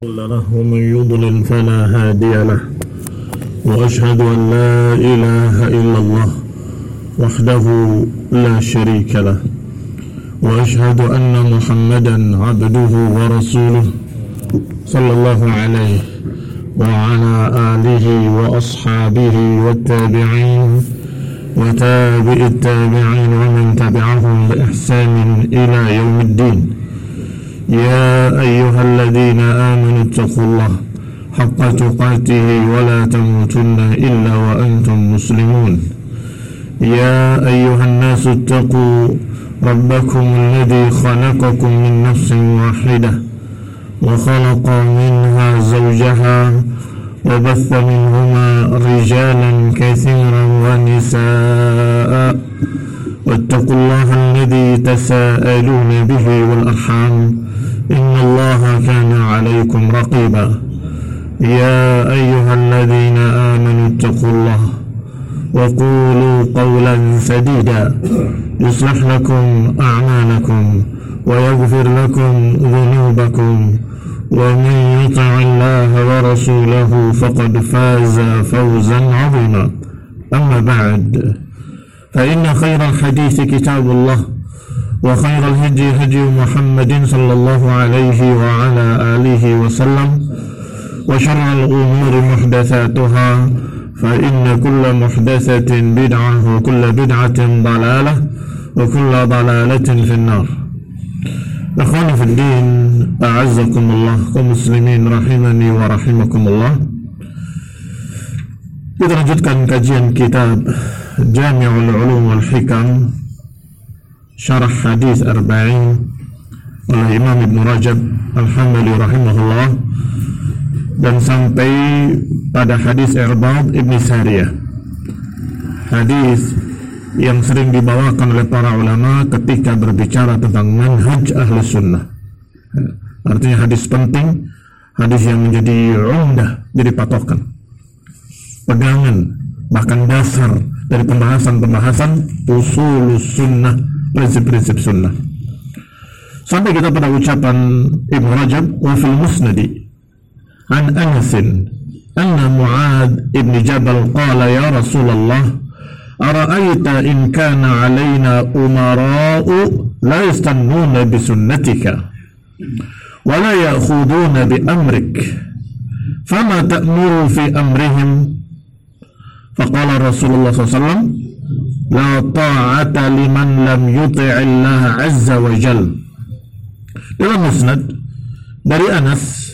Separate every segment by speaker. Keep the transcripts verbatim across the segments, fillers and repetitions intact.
Speaker 1: له ومن يضلل فلا هادي له وأشهد أن لا إله إلا الله وحده لا شريك له وأشهد أن محمدا عبده ورسوله صلى الله عليه وعلى آله وأصحابه والتابعين وتابع التابعين ومن تبعهم بإحسان إلى يوم الدين. يا أيها الذين آمنوا اتقوا الله حق تقاته ولا تموتن إلا وأنتم مسلمون. يا أيها الناس اتقوا ربكم الذي خلقكم من نفس واحدة وخلق منها زوجها وبث منهما رجالا كثيرا ونساء واتقوا الله الذي تساءلون به والأرحام إن الله كان عليكم رقيبا. يا أيها الذين آمنوا اتقوا الله وقولوا قولا سديدا يصلح لكم أعمالكم ويغفر لكم ذنوبكم ومن يطع الله ورسوله فقد فاز فوزا عظيما. أما بعد فإن خير الحديث كتاب الله وخير الهدي هدي محمد صلى الله عليه وعلى آله وسلم وشر الأمور محدثاتها فإن كل محدثة بدعة وكل بدعة ضلالة وكل ضلالة في النار. Akhwani fi din, a'azzakumullah, kaum muslimin rahimani wa rahimakumullah. Kita lanjutkan kajian kitab Jami'ul Ulum wal Hikam Syarah Hadis Arba'in oleh Imam Ibn Rajab Al-Hambali rahimahullah, dan sampai pada hadis Irbad Ibn Sariyah, hadis yang sering dibawakan oleh para ulama ketika berbicara tentang manhaj ahli sunnah. Artinya hadis penting, hadis yang menjadi umdah, jadi patokan, pegangan, bahkan dasar dari pembahasan-pembahasan usulus sunnah, prinsip-prinsip sunnah. Sampai kita pada ucapan Ibn Rajab, wa fil musnadi an Anasin anna Mu'ad ibn Jabal qala ya Rasulullah ara'aita in kana alaina umara'u la yastannuna bisunnatika wa la ya'khuduna bi amrik fama ta'muru fi amrihim. Faqala Rasulullah sallallahu alaihi wasallam la ta'ata liman lam yuti'illah azza wa jal. Dalam musnad dari Anas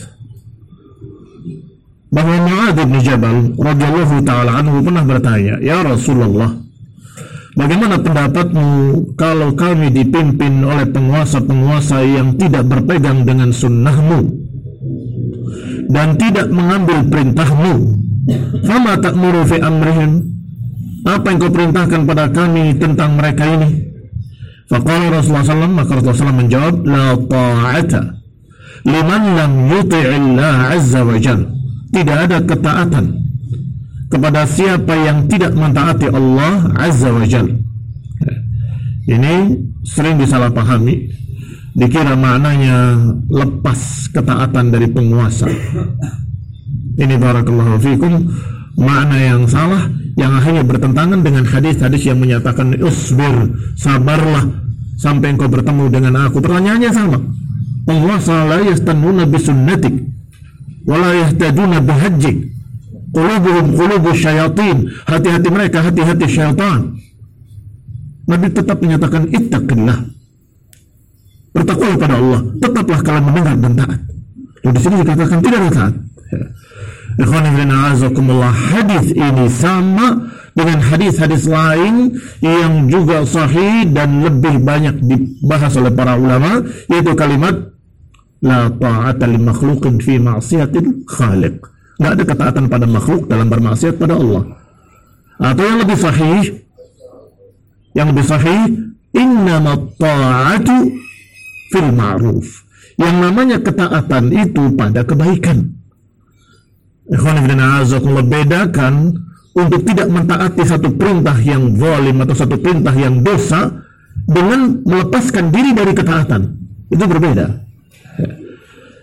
Speaker 1: bahwa Mu'adz bin Jabal radhiyallahu ta'ala anhu pernah bertanya, ya Rasulullah, bagaimana pendapatmu kalau kami dipimpin oleh penguasa-penguasa yang tidak berpegang dengan sunnahmu dan tidak mengambil perintahmu? Fama ta'muru fi amrihim, apa yang kau perintahkan pada kami tentang mereka ini? Faqala Rasulullah sallallahu alaihi wasallam, maka Rasulullah sallallahu alaihi wasallam menjawab, la ta'ata liman lam yuti'illah azza wa jalla. Tidak ada ketaatan kepada siapa yang tidak mentaati Allah azza wa jalla. Ini sering disalahpahami, dikira maknanya lepas ketaatan dari penguasa. Ini barakallahu fikum makna yang salah, yang akhirnya bertentangan dengan hadis-hadis yang menyatakan usbir, sabarlah sampai engkau bertemu dengan aku. Pertanyaannya sama. Penguasa la yastannuna bisunnatik wala yahtaduna bihajjik qulubuhum qulubus syayatin, hati-hati mereka hati-hati syaitan. Nabi tetap menyatakan ittaqillah, bertakwalah pada Allah, tetaplah kalian mendengar dan taat. Lalu di sini dikatakan tidak ada taat. Ikhwani fillah a'azakumullah, hadis ini sama dengan hadis-hadis lain yang juga sahih dan lebih banyak dibahas oleh para ulama, yaitu kalimat la ta'ata li makhluqin fi ma'siyatil khaliq. Enggak ada ketaatan pada makhluk dalam bermaksiat pada Allah. Atau yang lebih sahih, yang lebih sahih, innamat ta'atu fil ma'ruf. Yang namanya ketaatan itu pada kebaikan. Ikhwan fillah a'azakumullah, bedakan untuk tidak mentaati satu perintah yang zalim atau satu perintah yang dosa dengan melepaskan diri dari ketaatan. Itu berbeda.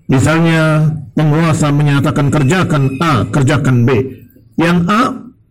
Speaker 1: Misalnya penguasa menyatakan kerjakan A, kerjakan B. Yang A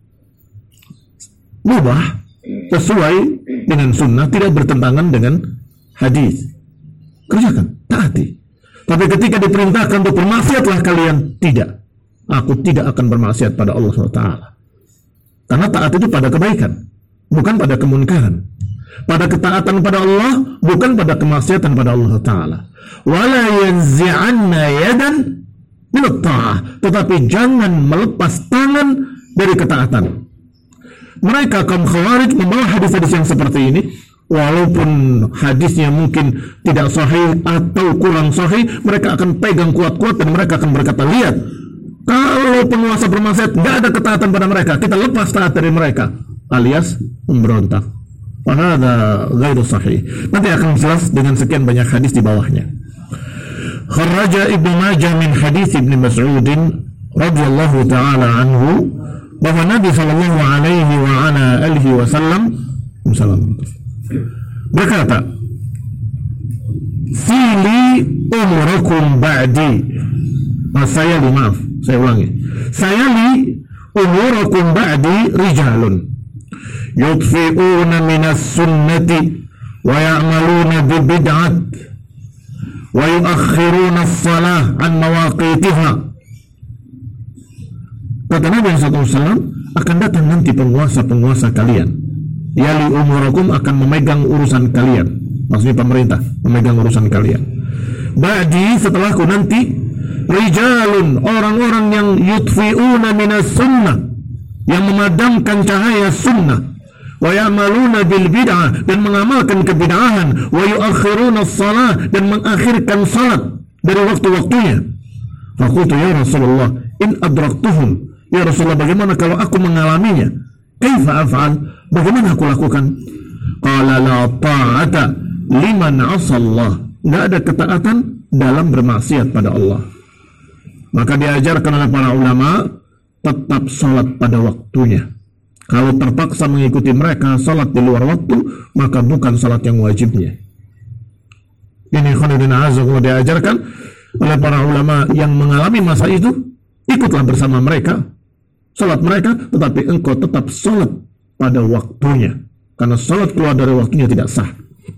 Speaker 1: mubah, sesuai dengan sunnah, tidak bertentangan dengan hadis. Kerjakan, taati. Tapi ketika diperintahkan untuk bermaksiatlah kalian, tidak. Aku tidak akan bermaksiat pada Allah subhanahu wa taala. Karena taat itu pada kebaikan, bukan pada kemunkaran. Pada ketaatan pada Allah, bukan pada kemaksiatan pada Allah Ta'ala. Wala yanzi'anna yadan minat ta'ah. Tetapi jangan melepas tangan dari ketaatan. Mereka kaum Khawarij membawa hadis-hadis yang seperti ini, walaupun hadisnya mungkin tidak sahih atau kurang sahih, mereka akan pegang kuat-kuat dan mereka akan berkata, lihat, kalau penguasa bermaksiat, nggak ada ketaatan pada mereka, kita lepas taat dari mereka, alias memberontak. Wahada ghairu sahih. Nanti akan jelas dengan sekian banyak hadis di bawahnya. Kharraja Ibnu Majah min hadis Ibnu Mas'ud radhiyallahu taala anhu bahwa Nabi sallallahu alaihi wa ala alihi wasallam berkata, "Sili umurakum ba'di." Nah, saya li, maaf, saya ulangi. Saya li umurakum ba'di rijalun yudfi'una minas sunnati wa ya'maluna bi bid'at wa yuakhiruna as-salah an mawaqitiha. Kata Nabi shallallahu alaihi wasallam, akan datang nanti penguasa-penguasa kalian, yali umurakum, akan memegang urusan kalian, maksudnya pemerintah memegang urusan kalian. Ba'di, setelahku nanti, rijalun, orang-orang yang yudfi'una minas sunnah, yang memadamkan cahaya sunnah, wa ya'maluna bil bid'ah, dan mengamalkan kebid'ahan, wa yuakhiruna as-salah, dan mengakhirkan salat dari waktu-waktunya. Faqultu ya Rasulullah, in adraktuhum, ya Rasulullah, bagaimana kalau aku mengalaminya? Kaifa af'al? Bagaimana aku lakukan? Qala la ta'ata liman 'asallah. Enggak ada ketaatan dalam bermaksiat pada Allah. Maka diajarkan oleh para ulama, tetap salat pada waktunya. Kalau terpaksa mengikuti mereka salat di luar waktu, maka bukan salat yang wajibnya. Ini khonidina azakullah diajarkan oleh para ulama yang mengalami masa itu. Ikutlah bersama mereka, salat mereka, tetapi engkau tetap salat pada waktunya, karena salat keluar dari waktunya tidak sah.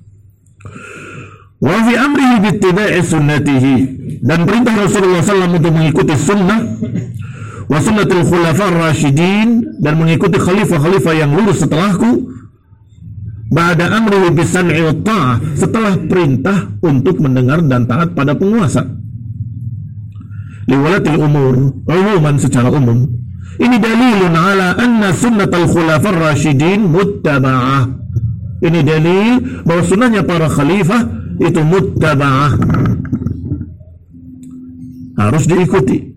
Speaker 1: Wa fi amrihi bittiba'i sunnatihi, dan perintah Rasulullah shallallahu alaihi wasallam untuk mengikuti sunnah, wa sunnatul khulafar rasyidin, dan mengikuti khalifah-khalifah yang lurus setelahku, ba'da amrihi bisam'i wa ta'ah, setelah perintah untuk mendengar dan taat pada penguasa. Liwalatil umur, umuman secara umum. Ini dalilun ala anna sunnatul khulafar rasyidin muttaba'ah. Ini dalil bahwa sunnahnya para khalifah itu muttaba'ah, harus diikuti.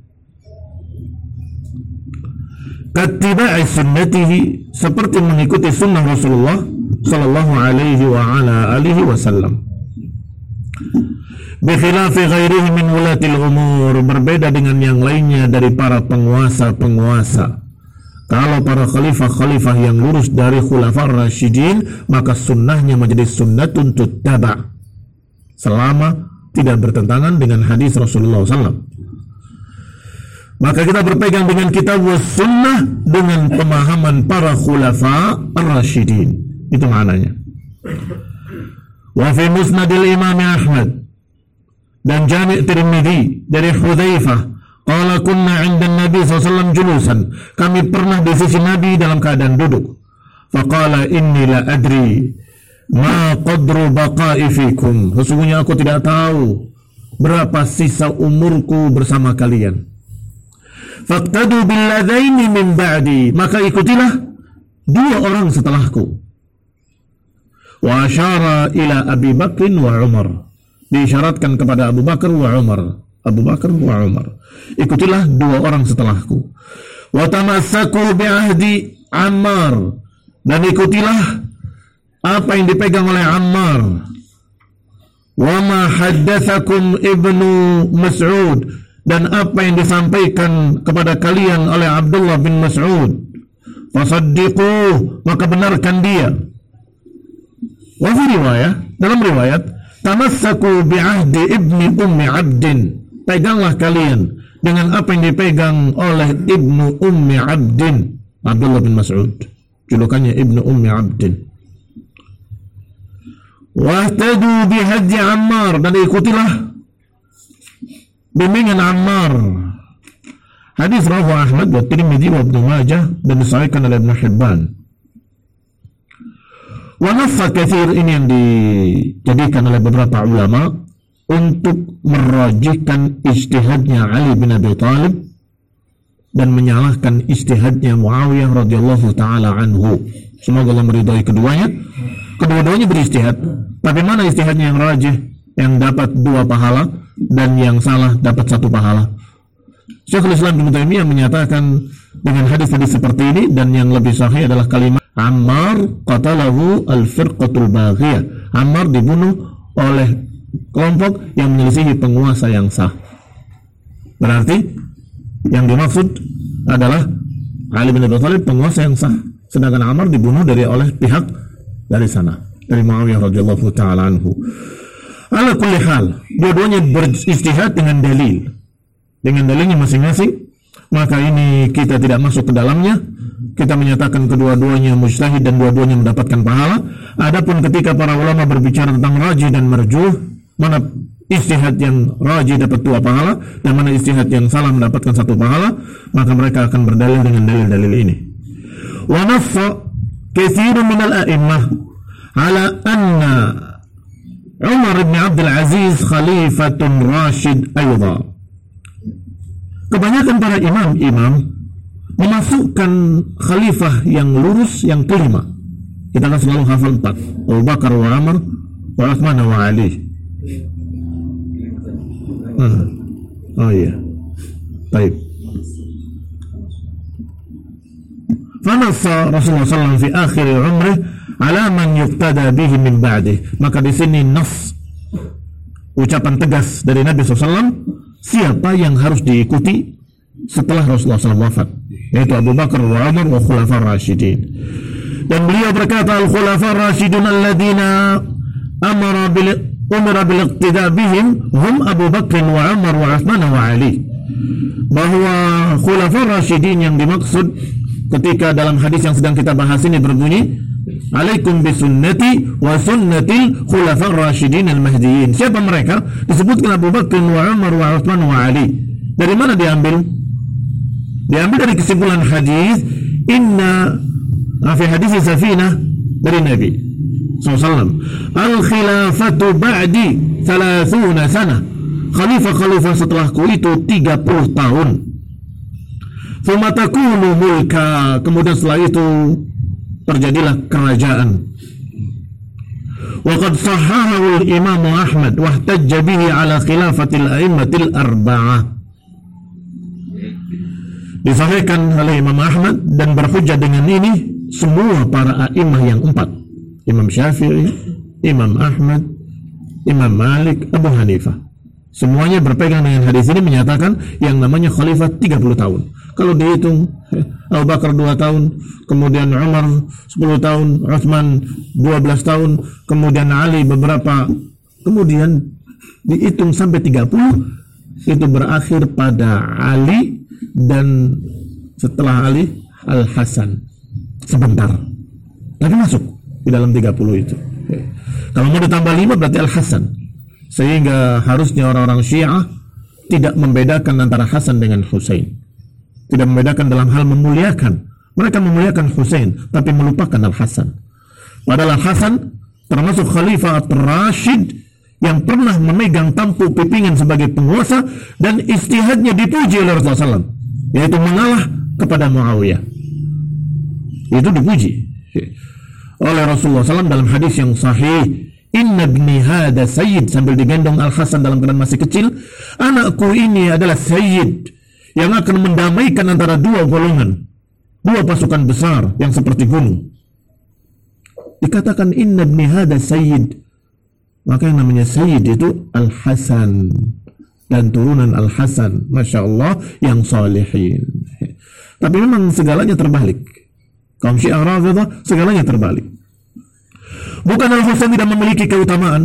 Speaker 1: Kattiba'i sunnatihi, seperti mengikuti sunnah Rasulullah sallallahu alaihi wa ala alihi wasallam. Bikhilafi ghairihi min wulatil umur, berbeda dengan yang lainnya dari para penguasa-penguasa. Kalau para khalifah-khalifah yang lurus dari khulafar rasyidin, maka sunnahnya menjadi sunnatun tuttaba, selama tidak bertentangan dengan hadis Rasulullah sallallahu alaihi wasallam. Maka kita berpegang dengan kitab wa sunnah dengan pemahaman para khulafa ar-rasyidin. Itu maknanya. Wa fi musnadil Imam Ahmad dan Jami' Tirmidzi dari Hudzaifah, qala kunna 'inda Nabi sallallahu alaihi wasallam julusan. Kami pernah di sisi Nabi dalam keadaan duduk. Faqala inni la adri ma qadru baqa'i fikum. Sesungguhnya aku tidak tahu berapa sisa umurku bersama kalian. Faqtadu billadaini min ba'di, maka ikutilah dua orang setelahku. Wa asyara ila Abi Bakr wa Umar, diisyaratkan kepada Abu Bakar wa Umar. Abu Bakar wa Umar, ikutilah dua orang setelahku. Wa tamassaku bi ahdi Ammar, dan ikutilah apa yang dipegang oleh Ammar. Wa ma haddatsakum Ibnu Mas'ud, dan apa yang disampaikan kepada kalian oleh Abdullah bin Mas'ud. Fasaddiquh, maka benarkan dia. Wa fi riwayah, dalam riwayat, tamassaku bi ahdi ibni ummi abdin peganglah kalian dengan apa yang dipegang oleh Ibnu Ummi Abdin, Abdullah bin Mas'ud, julukannya Ibnu Ummi Abdin. Wahtadu bihadyi Ammar, dan ikutilah bimbingan Ammar. Hadis rawahu Ahmad wa Tirmidzi wa Ibnu Majah dan disahihkan oleh Ibnu Hibban. Wa nafsa katsir, ini yang dijadikan oleh beberapa ulama untuk merajihkan ijtihadnya Ali bin Abi Thalib dan menyalahkan ijtihadnya Muawiyah radhiyallahu taala anhu. Semoga Allah meridhai keduanya. Kedua-duanya berijtihad, tapi mana ijtihadnya yang rajih, yang dapat dua pahala dan yang salah dapat satu pahala? Syekhul Islam Ibnu Taimiyah menyatakan dengan hadis-hadis seperti ini, dan yang lebih sahih adalah kalimat Ammar qatalahu al-firqatul baghiyah. Ammar dibunuh oleh kelompok yang menyelisihi penguasa yang sah. Berarti yang dimaksud adalah Ali bin Abi Thalib penguasa yang sah, sedangkan Ammar dibunuh dari oleh pihak dari sana, dari Muawiyah radhiyallahu taala anhu. Ala kulli hal, dua-duanya berijtihad dengan dalil, dengan dalilnya masing-masing. Maka ini kita tidak masuk ke dalamnya. Kita menyatakan kedua-duanya mujtahid dan dua-duanya mendapatkan pahala. Adapun ketika para ulama berbicara tentang rajih dan marjuh, mana ijtihad yang rajih dapat dua pahala dan mana ijtihad yang salah mendapatkan satu pahala, maka mereka akan berdalil dengan dalil-dalil ini. Wa nafsa katsirun minal a'immah ala anna Umar bin Abdul Aziz khalifatun Rashid ayda. Kebanyakan para imam-imam memasukkan khalifah yang lurus yang kelima. Kita kan selalu hafal empat: Abu Bakar wa Umar wa Utsman wa Ali. Hmm. Oh iya. Baik. Fanassa Rasulullah sallallahu alaihi wasallam fi akhir umrih ala man yuqtada bihi min ba'dih. Maka di sini nas, ucapan tegas dari Nabi sallallahu alaihi wasallam siapa yang harus diikuti setelah Rasulullah shallallahu alaihi wasallam wafat, yaitu Abu Bakar wa Umar wa khulafar rasyidin. Dan beliau berkata, al-khulafar rasyidun alladhina amara bil umara bil iqtida bihim hum Abu Bakr wa Umar wa Utsman wa Ali. Bahwa khulafar rasyidin yang dimaksud ketika dalam hadis yang sedang kita bahas ini berbunyi, alaikum bisunnati wa sunnatil khulafar rasyidin al-mahdiyyin. Siapa mereka? Disebutkan Abu Bakr wa Umar wa Utsman wa Ali. Dari mana diambil? Diambil dari kesimpulan hadis inna fi hadis Safinah dari Nabi sallallahu alaihi wasallam, al-khilafatu ba'di thalathuna sana. Khalifah-khalifah setelahku itu tiga puluh tahun. Thumma takunu mulka, kemudian setelah itu terjadilah kerajaan. Wa qad sahahahu al-Imam Ahmad wa ihtajja bihi ala khilafatil a'immatil arba'ah. Disahihkan oleh Imam Ahmad dan berhujjah dengan ini semua para a'imah yang empat: Imam Syafi'i, Imam Ahmad, Imam Malik, Abu Hanifah. Semuanya berpegang dengan hadis ini, menyatakan yang namanya khalifah tiga puluh tahun. Kalau dihitung, Abu Bakar dua tahun, kemudian Umar sepuluh tahun, Utsman dua belas tahun, kemudian Ali beberapa, kemudian dihitung sampai tiga puluh, itu berakhir pada Ali, dan setelah Ali Al-Hasan sebentar, tapi masuk di dalam tiga puluh itu. Kalau mau ditambah lima berarti Al-Hasan, sehingga harusnya orang-orang Syiah tidak membedakan antara Hasan dengan Husain, tidak membedakan dalam hal memuliakan. Mereka memuliakan Husain tapi melupakan Al-Hasan. Padahal Al-Hasan termasuk khalifah Ar-Rasyid yang pernah memegang tampuk pimpinan sebagai penguasa, dan ijtihadnya dipuji oleh Rasulullah shallallahu alaihi wasallam, yaitu mengalah kepada Muawiyah. Itu dipuji oleh Rasulullah shallallahu alaihi wasallam dalam hadis yang sahih, inna ibni hada sayyid, sambil digendong Al-Hasan dalam keadaan masih kecil, anakku ini adalah sayyid yang akan mendamaikan antara dua golongan, dua pasukan besar yang seperti gunung. Dikatakan inna ibni hada sayyid, maka yang namanya sayyid itu Al-Hasan dan turunan Al-Hasan, Masya Allah, yang salihin. Tapi memang segalanya terbalik. Kaum Syiah Rafidhah segalanya terbalik. Bukan Al-Hasan tidak memiliki keutamaan,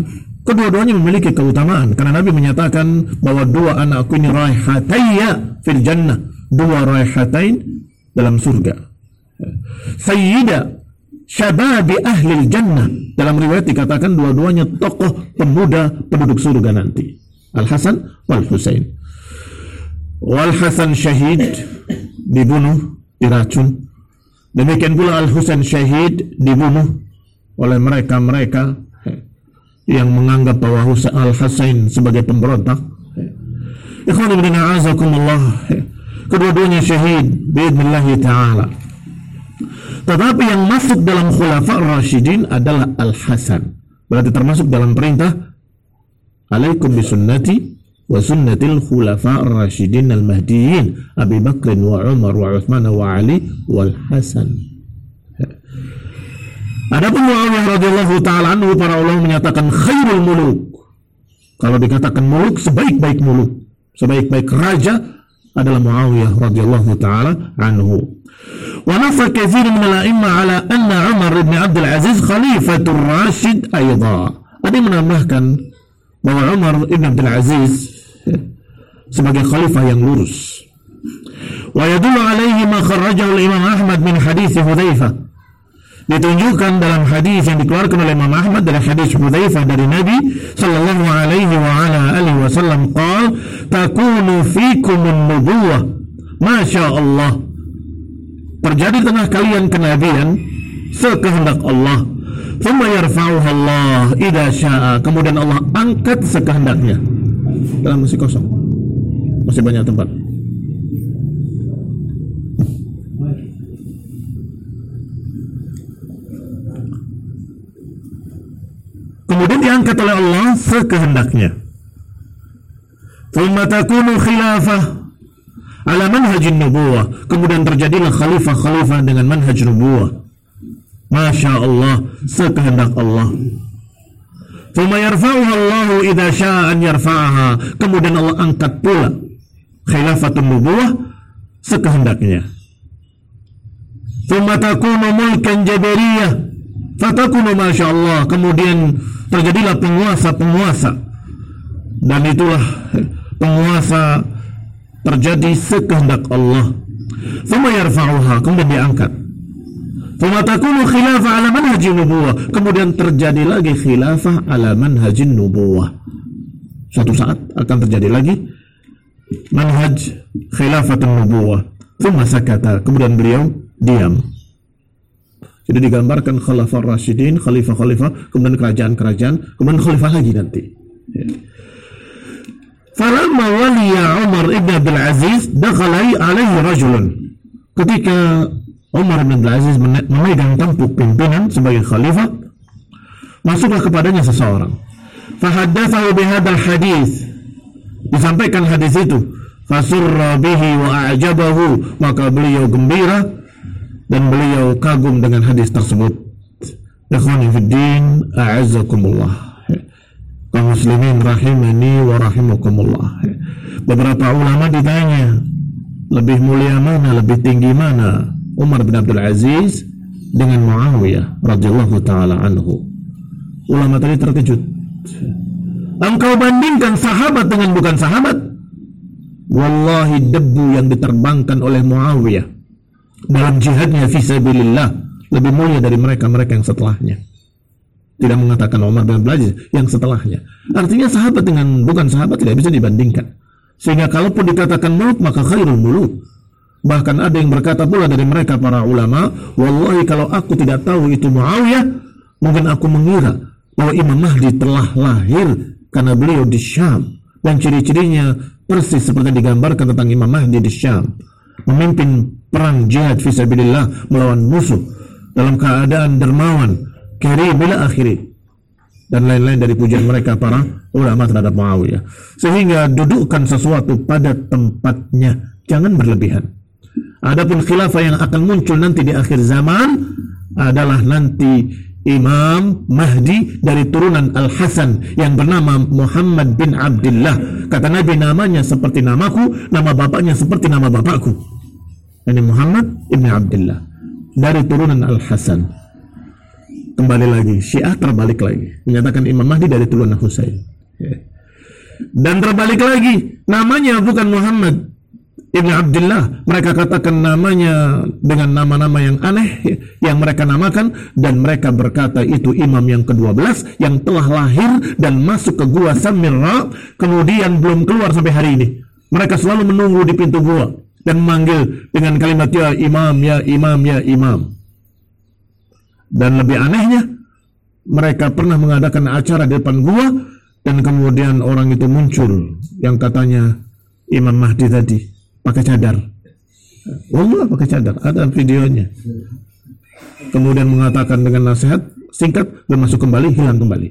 Speaker 1: Kedua-duanya memiliki keutamaan karena Nabi menyatakan bahwa dua anakku ini raihatayya fil jannah, dua raihatain dalam surga. Sayyida syababi ahli jannah, dalam riwayat dikatakan dua-duanya tokoh pemuda penduduk surga nanti. Al-Hasan wal Husain. Wal Hasan syahid, dibunuh, diracun. Demikian pula Al-Husain syahid, dibunuh oleh mereka-mereka yang menganggap bahwa Al-Husain sebagai pemberontak. Ikhwan ibn a'azakumullah, kedua-duanya syahid biidnillahi ta'ala. Tetapi yang masuk dalam khulafa ar-rasyidin adalah Al-Hasan. Berarti termasuk dalam perintah alaikum bisunnati wa sunnatil khulafa ar-rasyidin al-mahdiyyin Abi Bakr wa Umar wa Uthman wa Ali wal Hasan. Adapun Muawiyah radhiyallahu taala anhu, para ulama menyatakan khairul muluk. Kalau dikatakan muluk, sebaik-baik muluk, sebaik-baik raja adalah Muawiyah radhiyallahu taala anhu. Wa nafa katsir min al-a'immah ala anna Umar bin Abdul Aziz khalifatur rasyid aidha. Ada yang menambahkan bahwa Umar bin Abdul Aziz sebagai khalifah yang lurus. Wa yadullu alaihi ma kharrajahu al-Imam Ahmad min hadits Hudzaifah. Ditunjukkan dalam hadis yang dikeluarkan oleh Imam Ahmad dari hadis Hudzaifah dari Nabi sallallahu alaihi wa ala alihi wasallam qala takunu fikum an-nubuwah masya Allah, terjadi tengah kalian kenabian sekehendak Allah, thumma yarfa'uha Allah idza syaa, kemudian Allah angkat sekehendaknya. Dalam masih kosong, masih banyak tempat. Kemudian diangkat oleh Allah sekehendaknya. Thumma takunu khilafah ala manhajin nubuwah, kemudian terjadilah khalifah-khalifah dengan manhaj nubuwah. Masya Allah, sekehendak Allah. Thumma yarfa'uha Allahu idza syaa an yarfa'aha, kemudian Allah angkat pula khilafatun nubuwah sekehendaknya. Thumma takunu mulkan jabariyah fatakunu masya Allah, kemudian terjadilah penguasa-penguasa, dan itulah penguasa terjadi sekehendak Allah. Thumma yarfa'uha, kemudian diangkat. Thumma takunu khilafah ala manhajin nubuwah, kemudian terjadi lagi khilafah ala manhajin nubuwah. Suatu saat akan terjadi lagi manhaj khilafatun nubuwah. Thumma sakata, kemudian beliau diam. Jadi digambarkan khalifah rasyidin, khalifah-khalifah, kemudian kerajaan-kerajaan, kemudian khalifah lagi nanti. Falamma waliya Umar ibn Abdul Aziz dakhala alaihi rajulun. Ketika Umar ibn Abdul Aziz memegang tampuk pimpinan sebagai khalifah, masuklah kepadanya seseorang. Fahaddatsahu bihadzal hadis. Disampaikan hadis itu. Fasurra bihi wa a'jabahu, maka beliau gembira dan beliau kagum dengan hadis tersebut. Ikhwani fiddin, a'azzakumullah, kaum muslimin rahimani wa rahimakumullah. Beberapa ulama ditanya, lebih mulia mana, lebih tinggi mana Umar bin Abdul Aziz dengan Muawiyah radhiyallahu taala anhu? Ulama tadi terkejut. Engkau bandingkan sahabat dengan bukan sahabat? Wallahi, debu yang diterbangkan oleh Muawiyah dalam jihadnya fi sabilillah lebih mulia dari mereka-mereka yang setelahnya. Tidak mengatakan Umar bin Abdul Aziz, yang setelahnya. Artinya sahabat dengan bukan sahabat tidak bisa dibandingkan. Sehingga kalaupun dikatakan muluk, maka khairul muluk. Bahkan ada yang berkata pula dari mereka para ulama, wallahi kalau aku tidak tahu itu Muawiyah, mungkin aku mengira bahwa Imam Mahdi telah lahir karena beliau di Syam. Dan ciri-cirinya persis seperti digambarkan tentang Imam Mahdi di Syam, memimpin perang jihad fisabilillah melawan musuh dalam keadaan dermawan, karim bila akhiri, dan lain-lain dari pujian mereka para ulama terhadap Muawiyah. Sehingga dudukkan sesuatu pada tempatnya, jangan berlebihan. Adapun khilafah yang akan muncul nanti di akhir zaman adalah nanti Imam Mahdi dari turunan Al-Hasan yang bernama Muhammad bin Abdullah. Kata Nabi, namanya seperti namaku, nama bapaknya seperti nama bapakku. Ini Muhammad bin Abdullah dari turunan Al-Hasan. kembali lagi, Syiah terbalik lagi, menyatakan Imam Mahdi dari turunan Husain. Dan terbalik lagi, namanya bukan Muhammad Ibn Abdullah, mereka katakan namanya dengan nama-nama yang aneh yang mereka namakan, dan mereka berkata itu imam yang kedua belas yang telah lahir dan masuk ke gua Samirra, kemudian belum keluar sampai hari ini. Mereka selalu menunggu di pintu gua dan memanggil dengan kalimat ya imam, ya imam, ya imam. Dan lebih anehnya, mereka pernah mengadakan acara di depan gua, dan kemudian orang itu muncul yang katanya Imam Mahdi tadi pakai cadar. Wallah pakai cadar, ada videonya. Kemudian mengatakan dengan nasihat singkat dan masuk kembali, hilang kembali.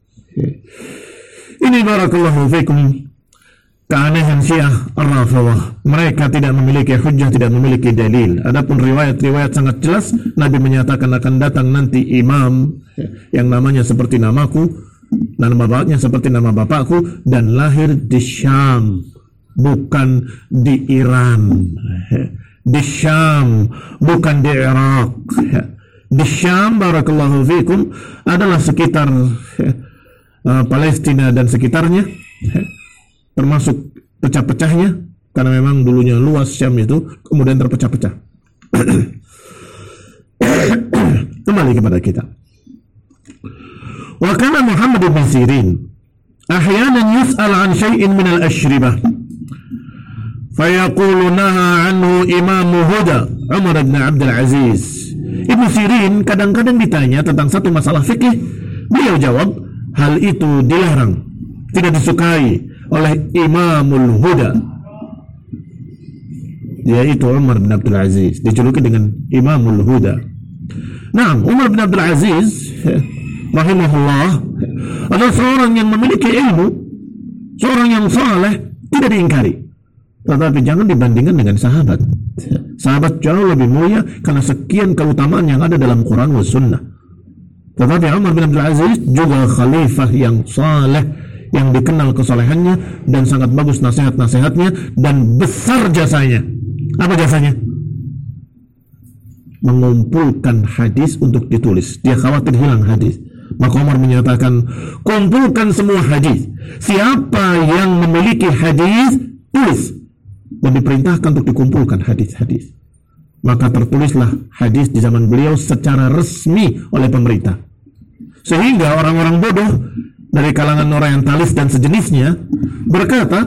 Speaker 1: Ini barakallahu fikum keanehan Syiah Ar-Rafidhah. Mereka tidak memiliki hujjah, tidak memiliki dalil. Adapun riwayat-riwayat sangat jelas, Nabi menyatakan akan datang nanti imam yang namanya seperti namaku, nama bapaknya seperti nama bapakku, dan lahir di Syam, bukan di Iran. Di Syam, bukan di Irak. Di Syam, barakallahu fikum, adalah sekitar uh, Palestina dan sekitarnya, termasuk pecah-pecahnya, karena memang dulunya luas Syam itu, kemudian terpecah-pecah. Kembali kepada kita. Wa kana Muhammad bin Sirin ahyanan yus'al an syai'in min al-ashribah fayaqulu naha anhu Imam Huda Umar bin Abdul Aziz. Ibnu Sirin kadang-kadang ditanya tentang satu masalah fikih, beliau jawab hal itu dilarang, tidak disukai oleh Imamul Huda, yaitu Umar bin Abdul Aziz, dijuluki dengan Imamul Huda. Nah, Umar bin Abdul Aziz rahimahullah adalah seorang yang memiliki ilmu, seorang yang saleh, tidak diingkari. Tetapi jangan dibandingkan dengan sahabat. Sahabat jauh lebih mulia karena sekian keutamaan yang ada dalam Quran wa Sunnah. Tetapi Umar bin Abdul Aziz juga khalifah yang saleh, yang dikenal kesalehannya dan sangat bagus nasihat-nasihatnya dan besar jasanya. Apa jasanya? Mengumpulkan hadis untuk ditulis. Dia khawatir hilang hadis. Maka Umar menyatakan, kumpulkan semua hadis. Siapa yang memiliki hadis, tulis. Dan diperintahkan untuk dikumpulkan hadis-hadis. Maka tertulislah hadis di zaman beliau secara resmi oleh pemerintah. Sehingga orang-orang bodoh dari kalangan orientalis dan sejenisnya berkata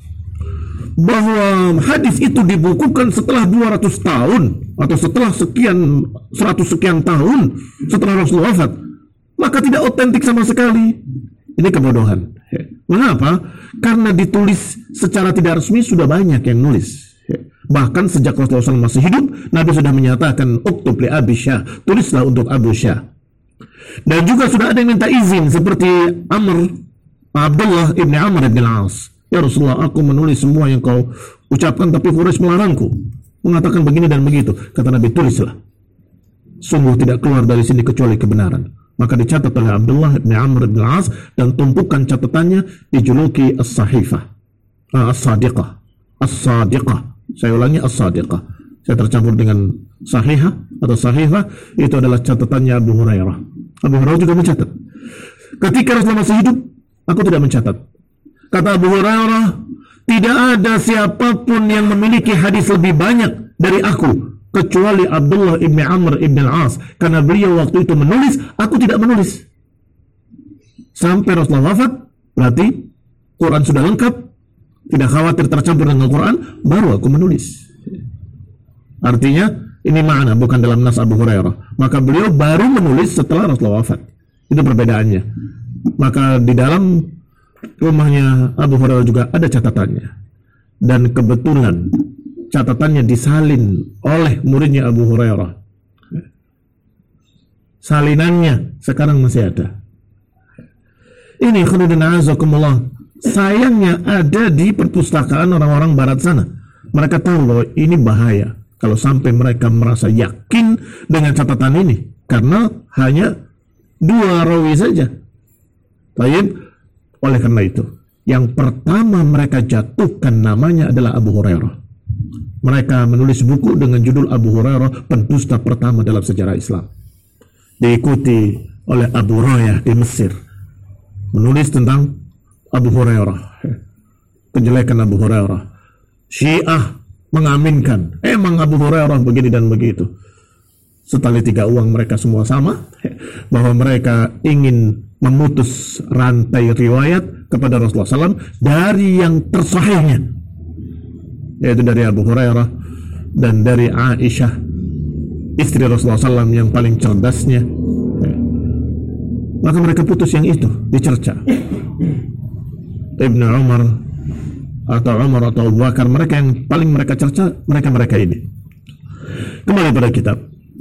Speaker 1: bahwa hadis itu dibukukan setelah dua ratus tahun atau setelah sekian seratus sekian tahun setelah Rasul wafat, maka tidak otentik sama sekali. Ini kebodohan. Mengapa? Karena ditulis secara tidak resmi sudah banyak yang nulis. Bahkan sejak Rasulullah shallallahu alaihi wasallam masih hidup, Nabi sudah menyatakan uktub li Abi Syah, tulislah untuk Abu Syah. Dan juga sudah ada yang minta izin seperti Amr Abdullah ibn Amr ibn al-As. Ya Rasulullah, aku menulis semua yang kau ucapkan, tapi Quraisy melarangku, mengatakan begini dan begitu. Kata Nabi, tulislah. Sungguh tidak keluar dari sini kecuali kebenaran. Maka dicatat oleh Abdullah ibn Amr ibn al-As dan tumpukan catatannya dijuluki As-Sahifah, uh, As-Sadiqah, As-Sadiqah. Saya ulangi, As-Sadiqah. Saya tercampur dengan Sahihah atau Sahifah, itu adalah catatannya Abu Hurairah. Abu Hurairah juga mencatat. Ketika Rasulullah masih hidup, aku tidak mencatat. Kata Abu Hurairah, tidak ada siapapun yang memiliki hadis lebih banyak dari aku kecuali Abdullah ibn Amr ibn al-As, karena beliau waktu itu menulis, aku tidak menulis. Sampai Rasulullah wafat, berarti Quran sudah lengkap, tidak khawatir tercampur dengan Quran, baru aku menulis. Artinya ini makna, bukan dalam nas Abu Hurairah. Maka beliau baru menulis setelah Rasulullah wafat. Itu perbedaannya. Maka di dalam rumahnya Abu Hurairah juga ada catatannya. Dan kebetulan catatannya disalin oleh muridnya Abu Hurairah. Salinannya sekarang masih ada. Ini khududina azakumullah. Sayangnya ada di perpustakaan orang-orang barat sana. Mereka tahu bahwa ini bahaya kalau sampai mereka merasa yakin dengan catatan ini, karena hanya dua rawi saja. Baik, oleh karena itu, yang pertama mereka jatuhkan namanya adalah Abu Hurairah. Mereka menulis buku dengan judul Abu Hurairah, pendusta pertama dalam sejarah Islam. diikuti oleh Abu Rayah di Mesir, menulis tentang Abu Hurairah, kejelekan Abu Hurairah. Syiah mengaminkan, emang Abu Hurairah begini dan begitu. Setali tiga uang mereka semua sama, bahwa mereka ingin memutus rantai riwayat kepada Rasulullah shallallahu alaihi wasallam dari yang tersahihnya, yaitu dari Abu Hurairah dan dari Aisyah, istri Rasulullah shallallahu alaihi wasallam yang paling cerdasnya. Maka mereka putus yang itu, dicerca. Ibnu Umar atau Umar atau Abu Bakar, mereka yang paling mereka cerca, mereka-mereka ini. Kembali pada kitab.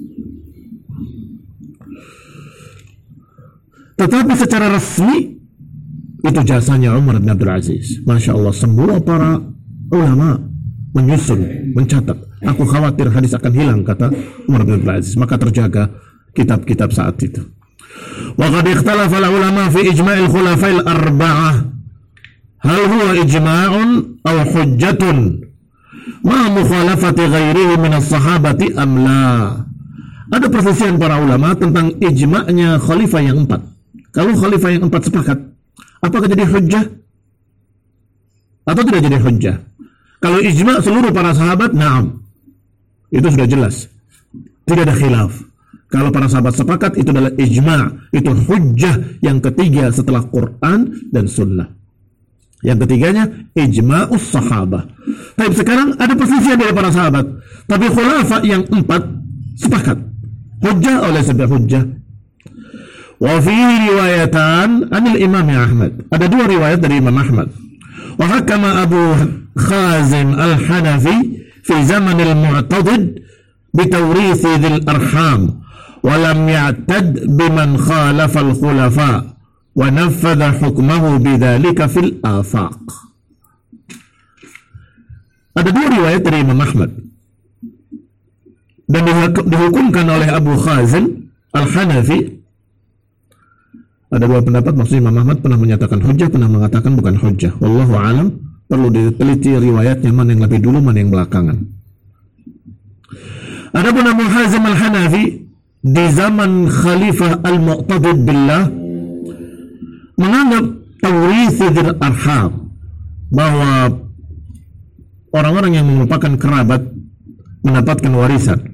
Speaker 1: Tetapi secara resmi itu jasanya Umar bin Abdul Aziz. Masya Allah, semua para ulama menyusun, mencatat. Aku khawatir hadis akan hilang, kata Umar bin Abdul Aziz. Maka terjaga kitab-kitab saat itu. Wa qad ikhtalafa al-ulama fi ijma'il khulafa'il arba'ah. Hal huwa ijma'un aw hujjatun ma mukhalafati ghairihi min as-sahabati am la. Ada perselisihan para ulama tentang ijma'nya khalifah yang empat. Kalau khalifah yang empat sepakat, apakah jadi hujjah atau tidak jadi hujjah? Kalau ijma' seluruh para sahabat, na'am, itu sudah jelas, tidak ada khilaf. Kalau para sahabat sepakat, itu adalah ijma', itu hujjah yang ketiga setelah Quran dan Sunnah. Yang ketiganya ijma'us sahabah. Tapi sekarang ada perselisihan dari para sahabat, tapi khulafah yang empat sepakat, hujjah oleh sebab hujjah. Wa fi riwayatan anil Imam Ahmad. Ada dua riwayat dari Imam Ahmad. Wa hakama Abu Khazim Al-Hanafi fi zaman al-Mu'tadid bitawrith dzil arham wa lam ya'tad biman khalafa al-khulafa wa naffadha hukmahu bidzalika fil afaq. Ada dua riwayat dari Imam Ahmad dan dihukumkan oleh Abu Khazim Al-Hanafi. Ada dua pendapat, maksudnya Imam Ahmad pernah menyatakan hujjah, pernah mengatakan bukan hujjah. Wallahu alam, perlu diteliti riwayatnya mana yang lebih dulu, mana yang belakangan. Adapun Abu Hazim Al-Hanafi di zaman Khalifah Al-Mu'tadid billah menganggap tawrith dzil arham, bahwa orang-orang yang merupakan kerabat mendapatkan warisan.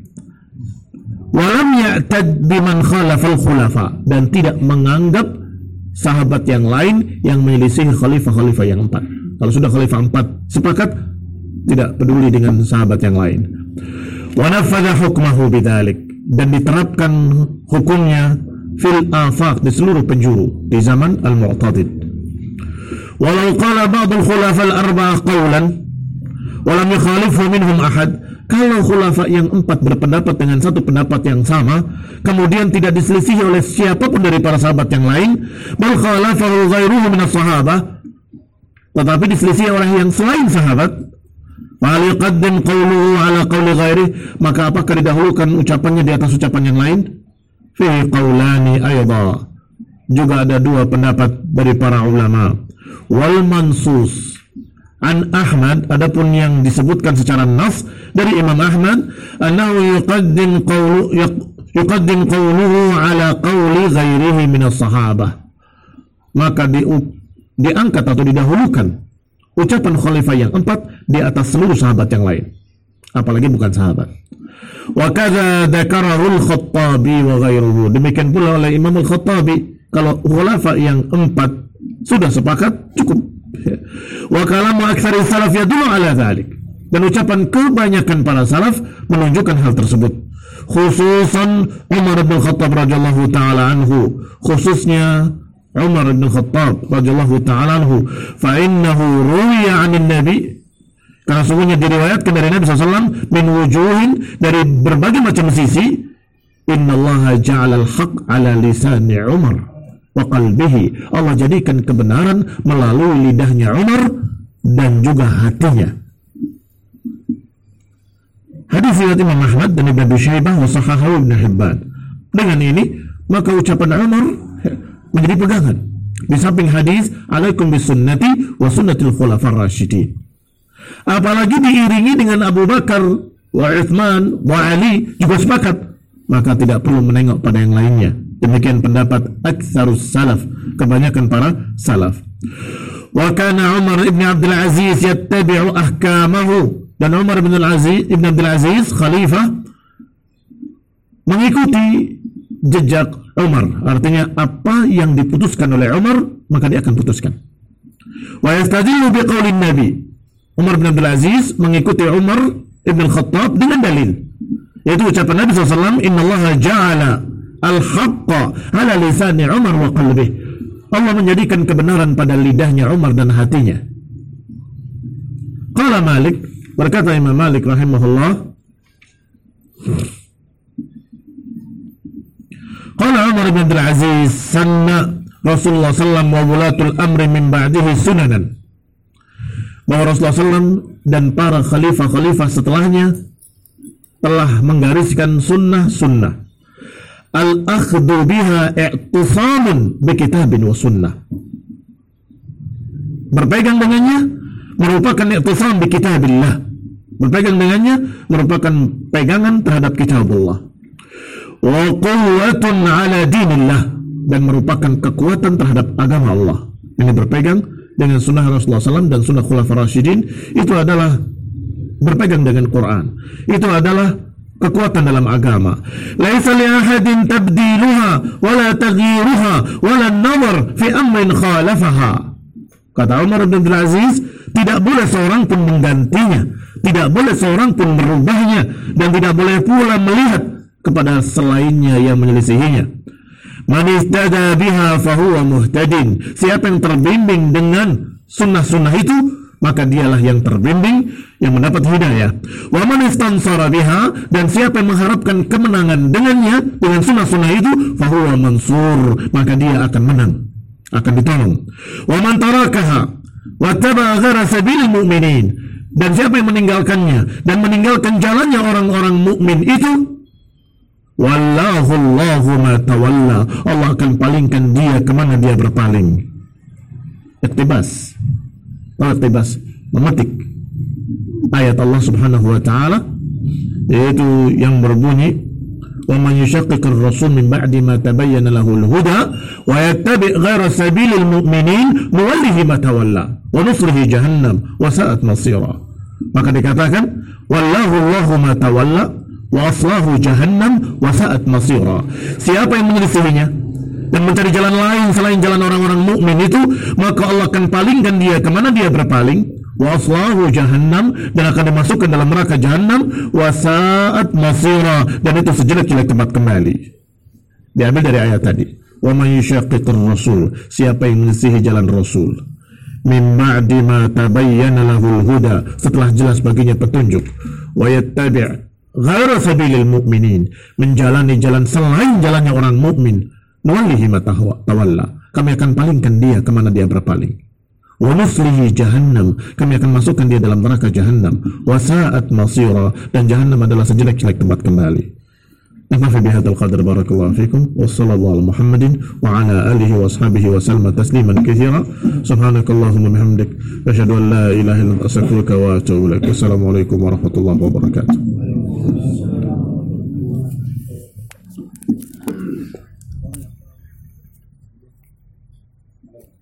Speaker 1: Walam ya'tad biman khalafal khulafa, dan tidak menganggap sahabat yang lain yang menyelisihi khalifah-khalifah yang empat. Kalau sudah khalifah empat sepakat, tidak peduli dengan sahabat yang lain. Wa nafadha hukmahu bidzalik, dan diterapkan hukumnya fil afaq, di seluruh penjuru di zaman al-Mu'tadid. Walau qala ba'd al-khulafa al-arba'ah qawlan wa lam yukhalifhu minhum ahad. Kalau khulafa yang empat berpendapat dengan satu pendapat yang sama, kemudian tidak diselisihi oleh siapapun dari para sahabat yang lain, bal khalafahu ghairuhu minas sahabah, tetapi diselisihi oleh yang selain sahabat, fal yuqaddim qawluhu ala qawli ghairi, maka apakah didahulukan ucapannya di atas ucapan yang lain? Fi qawlani aidha, juga ada dua pendapat dari para ulama. Wal mansus an Ahmad, adapun yang disebutkan secara nas dari Imam Ahmad, annahu yuqaddim qawlu yuqaddim qawluhu ala qawli ghairihi min as-sahabah, maka di, diangkat atau didahulukan ucapan khalifah yang empat di atas seluruh sahabat yang lain, apalagi bukan sahabat. Wa kadza dzakarahu al-Khattabi wa ghairuhu, demikian pula oleh Imam al-Khattabi, kalau khalifah yang empat sudah sepakat cukup. Wa kalamu aktsari salaf yadullu ala dzalik, dan ucapan kebanyakan para salaf menunjukkan hal tersebut, khususan Umar bin Khattab radhiyallahu taala anhu, khususnya Umar bin Khattab radhiyallahu taala anhu, fa innahu ruwiya 'anil nabi, karena sungguhnya diriwayatkan dari Nabi sallallahu alaihi wasallam min wujuhin, dari berbagai macam sisi, innallaha ja'ala al-haqq 'ala lisani Umar wa qalbihi, Allah jadikan kebenaran melalui lidahnya Umar dan juga hatinya. Hadis riwayat Imam Ahmad dan Ibnu Abi Syaibah wa sahahahu Ibnu Hibban. Dengan ini maka ucapan Umar menjadi pegangan. Di samping hadis alaikum bisunnati wa sunnatil khulafar rasyidin, apalagi diiringi dengan Abu Bakar wa Utsman wa Ali juga sepakat, maka tidak perlu menengok pada yang lainnya. Demikian pendapat aktsarus salaf, kebanyakan para salaf. Wa kana Umar ibn Abdul Aziz yattabi'u ahkamahu, dan Umar ibn Al-Aziz ibn Abdul Aziz khalifah mengikuti jejak Umar, artinya apa yang diputuskan oleh Umar maka dia akan putuskan. Wa yastadillu biqaulin Nabi, Umar bin Abdul Aziz mengikuti Umar ibn Khattab dengan dalil, yaitu ucapan Nabi sallallahu alaihi wasallam, innallaha ja'ala al-haqqa ala lisani Umar wa qalbih. Allah menjadikan kebenaran pada lidahnya Umar dan hatinya. Qala Malik, berkata Imam Malik rahimahullah, qala Umar bin Abdul Aziz sanna Rasulullah sallallahu alaihi wasallam wa wulatul amri min ba'dihi sunanan, bahwa Rasulullah sallallahu alaihi wasallam dan para khalifah-khalifah setelahnya telah menggariskan sunnah-sunnah. Al-akhdhu biha i'tisamun bi kitabin wa sunnah. Berpegang dengannya merupakan i'tisam bi kitabillah. Berpegang dengannya merupakan pegangan terhadap kitabullah. Wa quwwatun ala dinillah, dan merupakan kekuatan terhadap agama Allah. Ini berpegang dengan sunnah Rasulullah sallallahu alaihi wasallam dan sunnah Khulafaur Rasyidin, itu adalah berpegang dengan Quran. Itu adalah kekuatan dalam agama. Laisa li ahadin tabdiluha wala taghyiruha wala an-nazar fi amrin khalafaha. Kata Umar bin Abdul Aziz, tidak boleh seorang pun menggantinya, tidak boleh seorang pun merubahnya, dan tidak boleh pula melihat kepada selainnya yang menyelisihinya. Man istada biha fahuwa muhtadin. Siapa yang terbimbing dengan sunnah-sunnah itu, maka dialah yang terbimbing, yang mendapat hidayah. Wa man istansara biha, dan siapa yang mengharapkan kemenangan dengannya, dengan sunnah-sunnah itu, fahuwa mansur, maka dia akan menang, akan ditolong. Wa man tarakaha wa taba'a ghaira sabilil mu'minin, dan siapa yang meninggalkannya dan meninggalkan jalannya orang-orang mukmin itu, wallahu Allahu ma tawalla, Allah akan palingkan dia kemana dia berpaling. Iktibas, iktibas, memetik ayat Allah Subhanahu wa taala, yaitu yang berbunyi, wa man yushaqiqir rasul min ba'di ma tabayyana lahu al-huda wa yattabi' ghayra sabilil mu'minin nuwallihi ma tawalla wa nusrihi jahannam wa sa'at masira. Maka dikatakan wallahu Allahu ma tawalla wa aslahu jahannam wa sa'at masira. Siapa yang menyelisihinya dan mencari jalan lain selain jalan orang-orang mukmin itu, maka Allah akan palingkan dia kemana dia berpaling. Wa aslahu jahannam, dan akan dimasukkan dalam neraka jahannam. Wa sa'at masira, dan itu sejelek-jelek tempat kembali. Diambil dari ayat tadi. Wa man yushaqiqir rasul, siapa yang menyelisihi jalan Rasul, min ba'di ma tabayyana lahul huda, setelah jelas baginya petunjuk, wa yattabi' ghaira sabilil mu'minin, menjalani jalan selain jalannya orang mukmin, nuwallihi ma tawalla, kami akan palingkan dia kemana dia berpaling. Wa nuslihi jahannam, kami akan masukkan dia dalam neraka jahannam. Wa sa'at masira, dan jahannam adalah sejelek-jelek tempat kembali. Nakfi bihadzal qadar, barakallahu fikum, wa sallallahu ala Muhammadin wa ala alihi wa ashabihi wa sallama tasliman katsira. Subhanakallahumma bihamdik, asyhadu an la ilaha illa anta astaghfiruka wa atubu ilaik. Wassalamu alaikum warahmatullahi wabarakatuh.